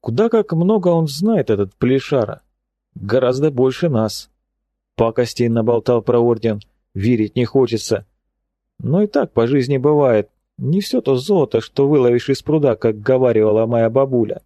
Куда как много он знает, этот Плешара. Гораздо больше нас. Пакостей наболтал про орден, верить не хочется. Но и так по жизни бывает. Не все то золото, что выловишь из пруда, как говаривала моя бабуля.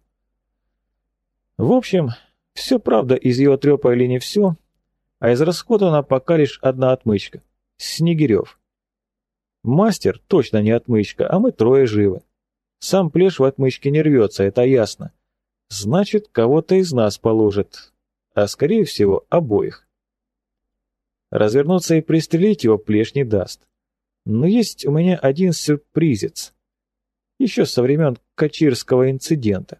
В общем, все правда из его трепа или не все, а из расходована пока лишь одна отмычка — Снегирев. Мастер точно не отмычка, а мы трое живы. Сам Плеш в отмычке не рвется, это ясно. Значит, кого-то из нас положит, а скорее всего обоих. Развернуться и пристрелить его Плеш не даст. Но есть у меня один сюрпризец. Еще со времен Качирского инцидента.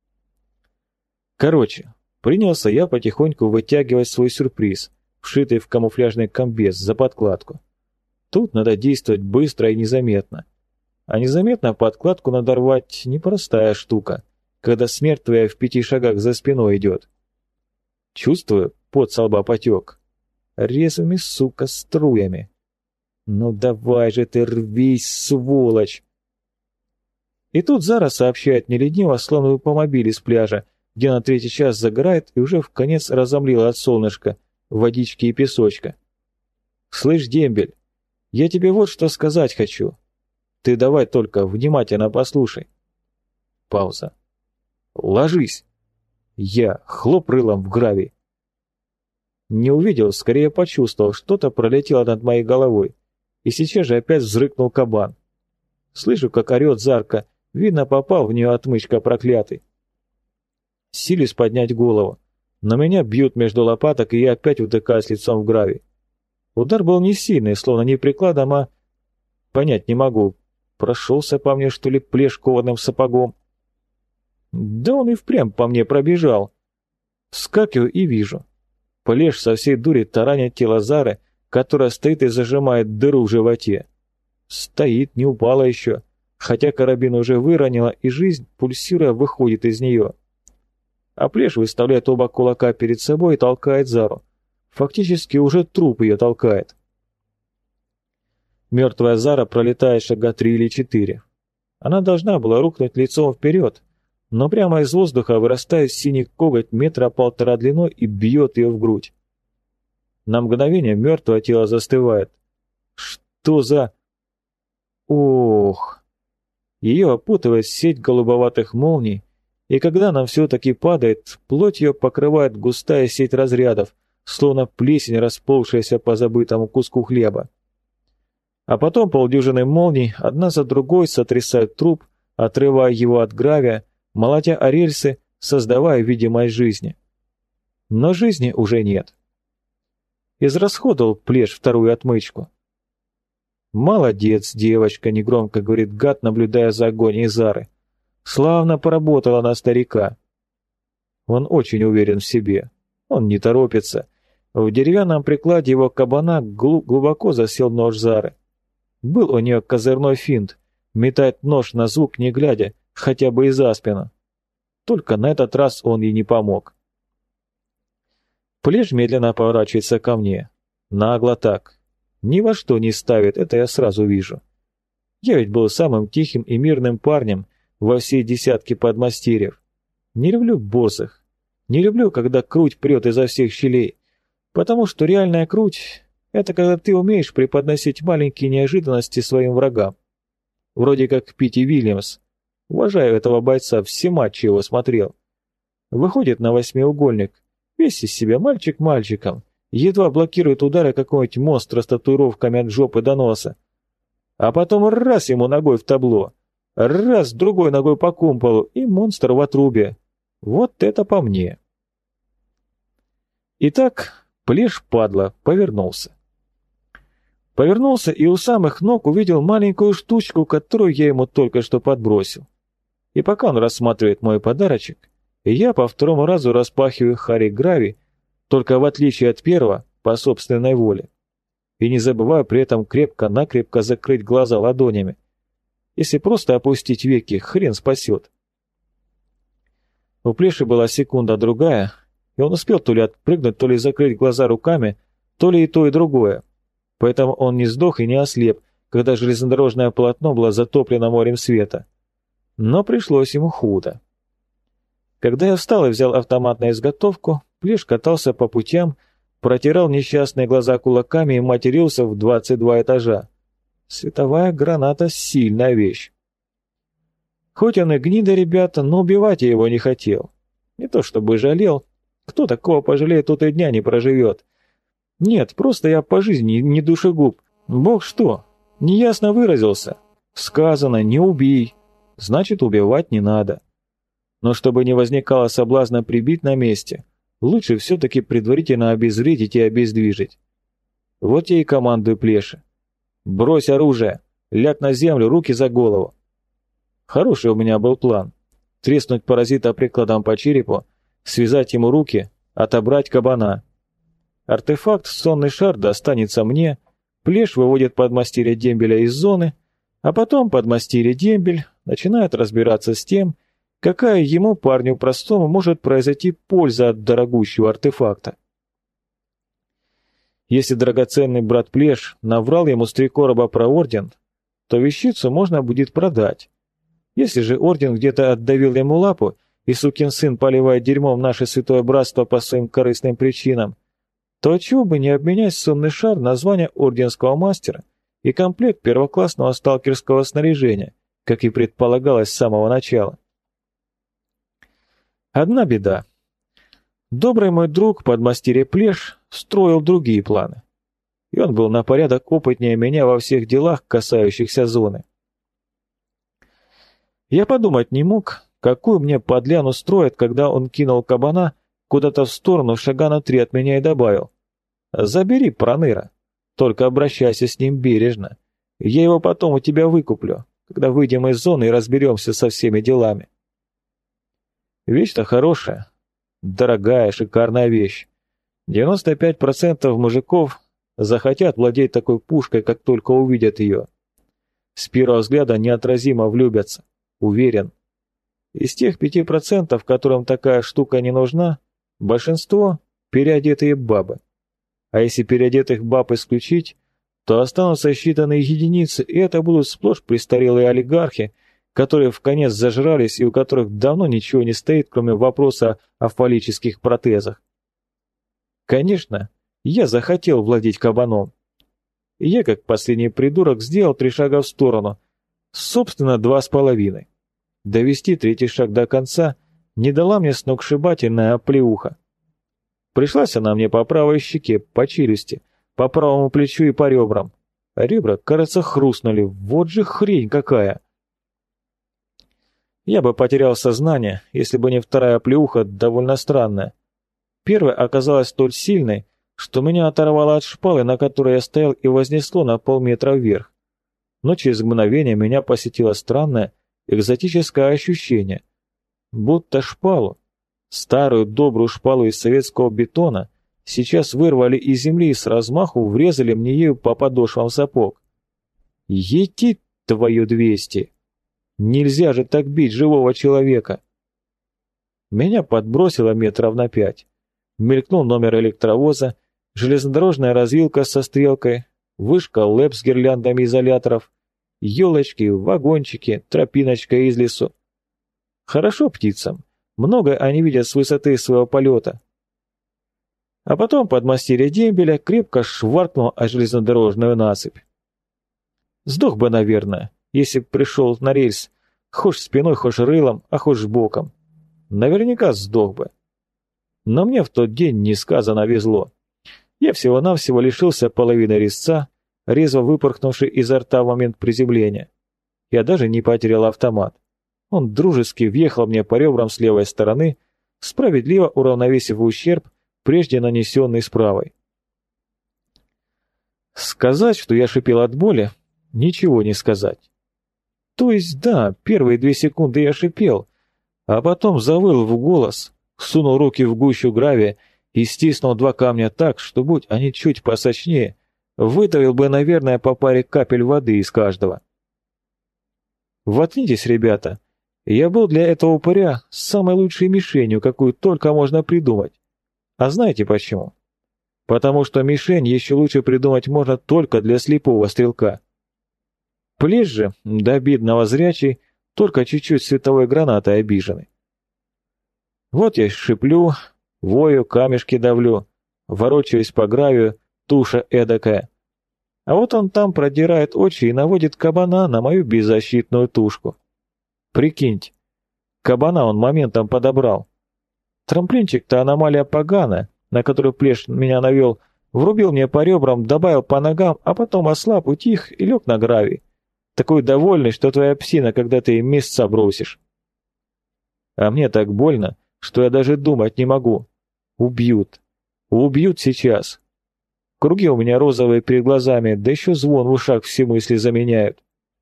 Короче, принялся я потихоньку вытягивать свой сюрприз, вшитый в камуфляжный комбез за подкладку. Тут надо действовать быстро и незаметно. А незаметно подкладку надо рвать непростая штука, когда смерть твоя в 5 шагах за спиной идет. Чувствую, пот со лба потек. Резвыми, сука, струями. Ну давай же ты рвись, сволочь! И тут Зара сообщает мне лениво, словно выпомобиль с пляжа, где на 3-й час загорает и уже вконец разомлила от солнышка, водички и песочка. «Слышь, дембель, я тебе вот что сказать хочу. Ты давай только внимательно послушай». Пауза. «Ложись!» Я хлоп рылом в гравий. Не увидел, скорее почувствовал, что-то пролетело над моей головой, и сейчас же опять взрыкнул кабан. Слышу, как орет Зарка, видно, попал в нее отмычка проклятый. Силюсь поднять голову, но меня бьют между лопаток, и я опять утыкаюсь лицом в гравий. Удар был не сильный, словно не прикладом, а... Понять не могу, прошелся по мне, что ли, Плеш кованым сапогом. Да он и впрямь по мне пробежал. Вскакиваю и вижу. Плеш со всей дури таранит тело Зары, которая стоит и зажимает дыру в животе. Стоит, не упала еще, хотя карабин уже выронила, и жизнь, пульсируя, выходит из нее. А Плеш выставляет оба кулака перед собой и толкает Зару. Фактически уже труп ее толкает. Мертвая Зара пролетает шага 3 или 4. Она должна была рухнуть лицом вперед, но прямо из воздуха вырастает синий коготь 1,5 метра длиной и бьет ее в грудь. На мгновение мертвое тело застывает. Что за... Ох! Ее опутывает сеть голубоватых молний, и когда она все-таки падает, плоть ее покрывает густая сеть разрядов, словно плесень, расползшаяся по забытому куску хлеба. А потом полдюжины молний, одна за другой, сотрясают труп, отрывая его от гравия, молотя о рельсы, создавая видимость жизни. Но жизни уже нет. Израсходовал Плеш вторую отмычку. «Молодец, девочка», — негромко говорит гад, наблюдая за агонией Зары. «Славно поработала на старика». Он очень уверен в себе. Он не торопится. В деревянном прикладе его кабана глубоко засел нож Зары. Был у нее козырной финт — метать нож на звук не глядя, хотя бы и за спину. Только на этот раз он ей не помог. Плеш медленно поворачивается ко мне. Нагло так. Ни во что не ставит, это я сразу вижу. Я ведь был самым тихим и мирным парнем во всей десятке подмастерьев. Не люблю босых. Не люблю, когда круть прет изо всех щелей. Потому что реальная круть — это когда ты умеешь преподносить маленькие неожиданности своим врагам. Вроде как Питти Вильямс. Уважаю этого бойца, все матчи его смотрел. Выходит на восьмиугольник, весь из себя мальчик мальчиком, едва блокирует удары какого-нибудь монстра с татуировками от жопы до носа. А потом раз ему ногой в табло, раз другой ногой по кумполу, и монстр в отрубе. Вот это по мне. Итак, Плеш, падла, повернулся. Повернулся и у самых ног увидел маленькую штучку, которую я ему только что подбросил. И пока он рассматривает мой подарочек, я по второму разу распахиваю Хари Грави, только в отличие от первого, по собственной воле. И не забываю при этом крепко-накрепко закрыть глаза ладонями. Если просто опустить веки, хрен спасет. У Плеши была секунда-другая, и он успел то ли отпрыгнуть, то ли закрыть глаза руками, то ли и то, и другое. Поэтому он не сдох и не ослеп, когда железнодорожное полотно было затоплено морем света. Но пришлось ему худо. Когда я встал и взял автомат на изготовку, Плеш катался по путям, протирал несчастные глаза кулаками и матерился в 22 этажа. Световая граната — сильная вещь. Хоть он и гнида, ребята, но убивать я его не хотел. Не то чтобы жалел. Кто такого пожалеет, тот и дня не проживет. Нет, просто я по жизни не душегуб. Бог что, неясно выразился. Сказано «не убей», значит убивать не надо. Но чтобы не возникало соблазна прибить на месте, лучше все-таки предварительно обезвредить и обездвижить. Вот я и командую Плеше. «Брось оружие! Ляг на землю, руки за голову!» Хороший у меня был план. Треснуть паразита прикладом по черепу, связать ему руки, отобрать кабана. Артефакт «Сонный шар» достанется мне, Плеш выводит подмастерья дембеля из зоны, а потом подмастерье дембель начинает разбираться с тем, какая ему, парню простому, может произойти польза от дорогущего артефакта. Если драгоценный брат Плеш наврал ему с 3 короба про орден, то вещицу можно будет продать. Если же орден где-то отдавил ему лапу, и сукин сын поливает дерьмом наше святое братство по своим корыстным причинам, то чего бы не обменять сонный шар на звание орденского мастера и комплект первоклассного сталкерского снаряжения, как и предполагалось с самого начала. Одна беда. Добрый мой друг, подмастерье Плеш, строил другие планы. И он был на порядок опытнее меня во всех делах, касающихся зоны. Я подумать не мог, какую мне подляну строят, когда он кинул кабана куда-то в сторону шага на 3 от меня и добавил: «Забери, проныра, только обращайся с ним бережно. Я его потом у тебя выкуплю, когда выйдем из зоны и разберемся со всеми делами». Вещь-то хорошая, дорогая, шикарная вещь. 95% мужиков захотят владеть такой пушкой, как только увидят ее. С первого взгляда неотразимо влюбятся, уверен. Из тех 5%, которым такая штука не нужна, большинство – переодетые бабы. А если переодетых баб исключить, то останутся считанные единицы, и это будут сплошь престарелые олигархи, которые вконец зажрались и у которых давно ничего не стоит, кроме вопроса о фаллических протезах. Конечно, я захотел владеть кабаном. И я, как последний придурок, сделал 3 шага в сторону. Собственно, 2,5. Довести 3-й шаг до конца не дала мне сногсшибательная оплеуха. Пришлась она мне по правой щеке, по челюсти, по правому плечу и по ребрам. Ребра, кажется, хрустнули. Вот же хрень какая! Я бы потерял сознание, если бы не вторая оплеуха, довольно странная. Первая оказалась столь сильной, что меня оторвало от шпалы, на которой я стоял, и вознесло на полметра вверх. Но через мгновение меня посетило странное, экзотическое ощущение. Будто шпалу, старую добрую шпалу из советского бетона, сейчас вырвали из земли и с размаху врезали мне ею по подошвам сапог. Ети твою 200! Нельзя же так бить живого человека! Меня подбросило метров на 5. Мелькнул номер электровоза, железнодорожная развилка со стрелкой, вышка ЛЭП с гирляндами изоляторов, елочки, вагончики, тропиночка из лесу. Хорошо птицам, много они видят с высоты своего полета. А потом подмастерье дембеля крепко шваркнул о железнодорожную насыпь. Сдох бы, наверное, если б пришел на рельс, хошь спиной, хошь рылом, а хошь боком. Наверняка сдох бы. Но мне в тот день несказанно везло. Я всего-навсего лишился половины резца, резво выпорхнувший изо рта в момент приземления. Я даже не потерял автомат. Он дружески въехал мне по ребрам с левой стороны, справедливо уравновесив ущерб, прежде нанесенный с правой. Сказать, что я шипел от боли, ничего не сказать. То есть да, первые 2 секунды я шипел, а потом завыл в голос, сунул руки в гущу гравия и стиснул 2 камня так, что, будь они чуть посочнее, выдавил бы, наверное, по паре капель воды из каждого. Воткнитесь, ребята, я был для этого упыря самой лучшей мишенью, какую только можно придумать. А знаете почему? Потому что мишень еще лучше придумать можно только для слепого стрелка. Плешь же, до обидного зрячий, только чуть-чуть световой гранатой обиженный. Вот я шиплю, вою, камешки давлю, ворочаюсь по гравию, туша эдакая. А вот он там продирает очи и наводит кабана на мою беззащитную тушку. Прикиньте, кабана он моментом подобрал. Трамплинчик-то аномалия поганая, на которую плешь меня навел, врубил мне по ребрам, добавил по ногам, а потом ослаб, утих и лег на гравий. Такой довольный, что твоя псина, когда ты им мясца бросишь. А мне так больно, что я даже думать не могу. Убьют. Убьют сейчас. Круги у меня розовые перед глазами, да еще звон в ушах все мысли заменяют.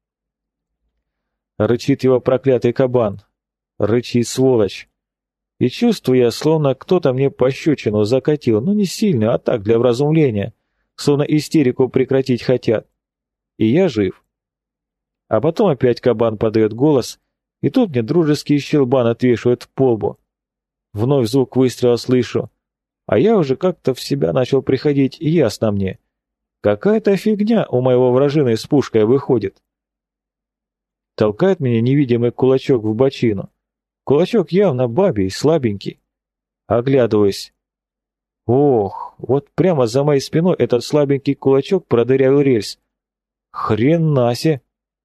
Рычит его проклятый кабан. Рычит сволочь. И чувствую я, словно кто-то мне пощечину закатил, но не сильно, а так, для вразумления, словно истерику прекратить хотят. И я жив. А потом опять кабан подает голос, и тут мне дружеский щелбан отвешивает в полбу. Вновь звук выстрела слышу, а я уже как-то в себя начал приходить, и ясно мне. Какая-то фигня у моего вражины с пушкой выходит. Толкает меня невидимый кулачок в бочину. Кулачок явно бабий, слабенький. Оглядываюсь. Ох, вот прямо за моей спиной этот слабенький кулачок продырявил рельс. Хренасе!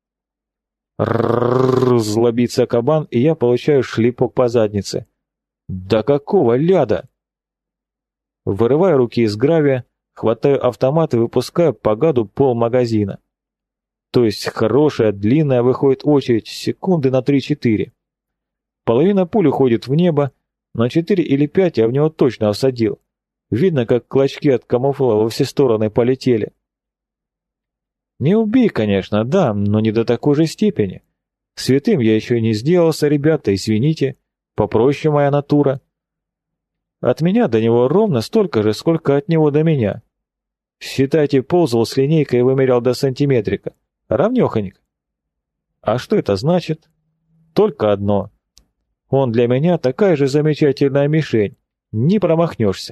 Рррррр, злобится кабан, и я получаю шлепок по заднице. Да какого ляда? Вырываю руки из гравия, хватаю автомат и выпускаю по гаду полмагазина. То есть хорошая, длинная выходит очередь, секунды на 3-4. Половина пуль уходит в небо, на 4 или 5 я в него точно осадил. Видно, как клочки от камуфла во все стороны полетели. Не убей, конечно, да, но не до такой же степени. Святым я еще не сделался, ребята, извините, попроще моя натура. От меня до него ровно столько же, сколько от него до меня. Считайте, ползал с линейкой и вымерял до сантиметрика. Равнёхонько. А что это значит? Только одно. Он для меня такая же замечательная мишень. Не промахнешься.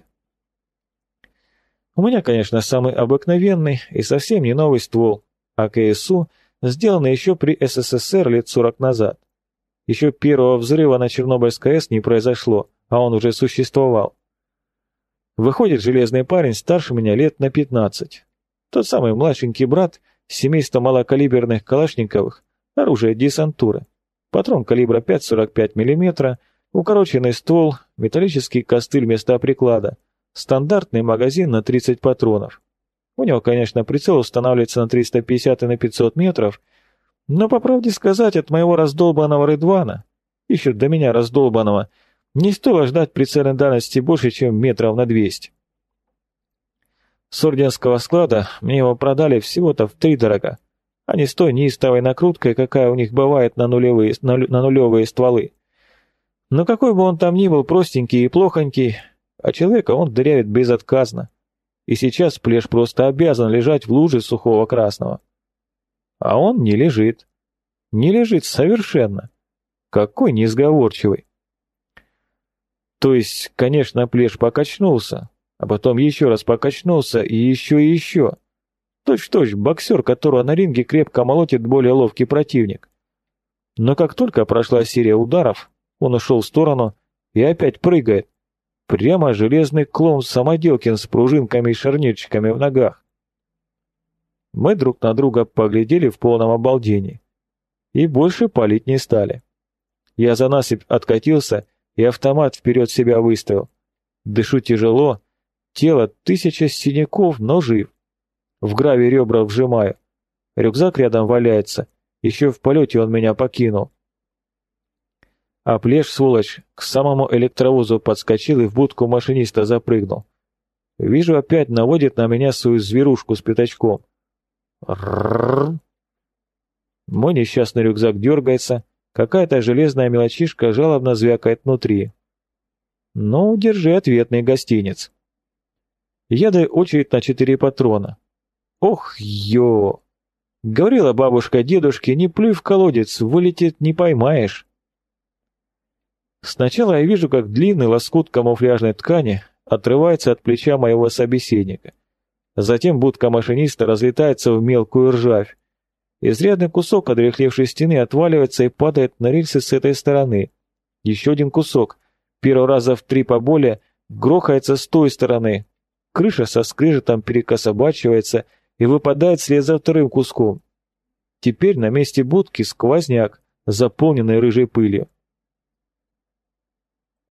У меня, конечно, самый обыкновенный и совсем не новый ствол, АКСУ, сделанный еще при СССР лет 40 назад. Еще первого взрыва на Чернобыльской АЭС не произошло, а он уже существовал. Выходит, железный парень старше меня лет на 15. Тот самый младшенький брат семейства малокалиберных калашниковых, оружие десантуры. Патрон калибра 5,45 мм, укороченный ствол, металлический костыль вместо приклада, стандартный магазин на 30 патронов. У него, конечно, прицел устанавливается на 350 и на 500 метров, но, по правде сказать, от моего раздолбанного Рыдвана, еще до меня раздолбанного, не стоило ждать прицельной дальности больше, чем метров на 200. С орденского склада мне его продали всего-то втридорога, а не с той неистовой накруткой, какая у них бывает на нулевые стволы. Но какой бы он там ни был простенький и плохонький, а человека он дырявит безотказно. И сейчас Плеш просто обязан лежать в луже сухого красного. А он не лежит. Не лежит совершенно. Какой несговорчивый. То есть, конечно, Плеш покачнулся, а потом еще раз покачнулся и еще и еще. Точь-в-точь боксер, которого на ринге крепко молотит более ловкий противник. Но как только прошла серия ударов, он ушел в сторону и опять прыгает. Прямо железный клоун Самоделкин с пружинками и шарнирчиками в ногах. Мы друг на друга поглядели в полном обалдении. И больше палить не стали. Я за насыпь откатился и автомат вперед себя выставил. Дышу тяжело, тело 1000 синяков, но жив. В гравий ребра вжимаю. Рюкзак рядом валяется, еще в полете он меня покинул. А Плеш, сволочь, к самому электровозу подскочил и в будку машиниста запрыгнул. Вижу, опять наводит на меня свою зверушку с пятачком. Рррррр. Мой несчастный рюкзак дергается, какая-то железная мелочишка жалобно звякает внутри. Ну, держи ответный гостиниц. Я даю очередь на 4 патрона. Ох, ё! Говорила бабушка дедушке, не плюй в колодец, вылетит не поймаешь. Сначала я вижу, как длинный лоскут камуфляжной ткани отрывается от плеча моего собеседника. Затем будка машиниста разлетается в мелкую ржавь. Изрядный кусок одряхлевшей стены отваливается и падает на рельсы с этой стороны. Еще один кусок. Первый раза в 3 поболее грохается с той стороны. Крыша со скрежетом перекособачивается и выпадает вслед за вторым куском. Теперь на месте будки сквозняк, заполненный рыжей пылью.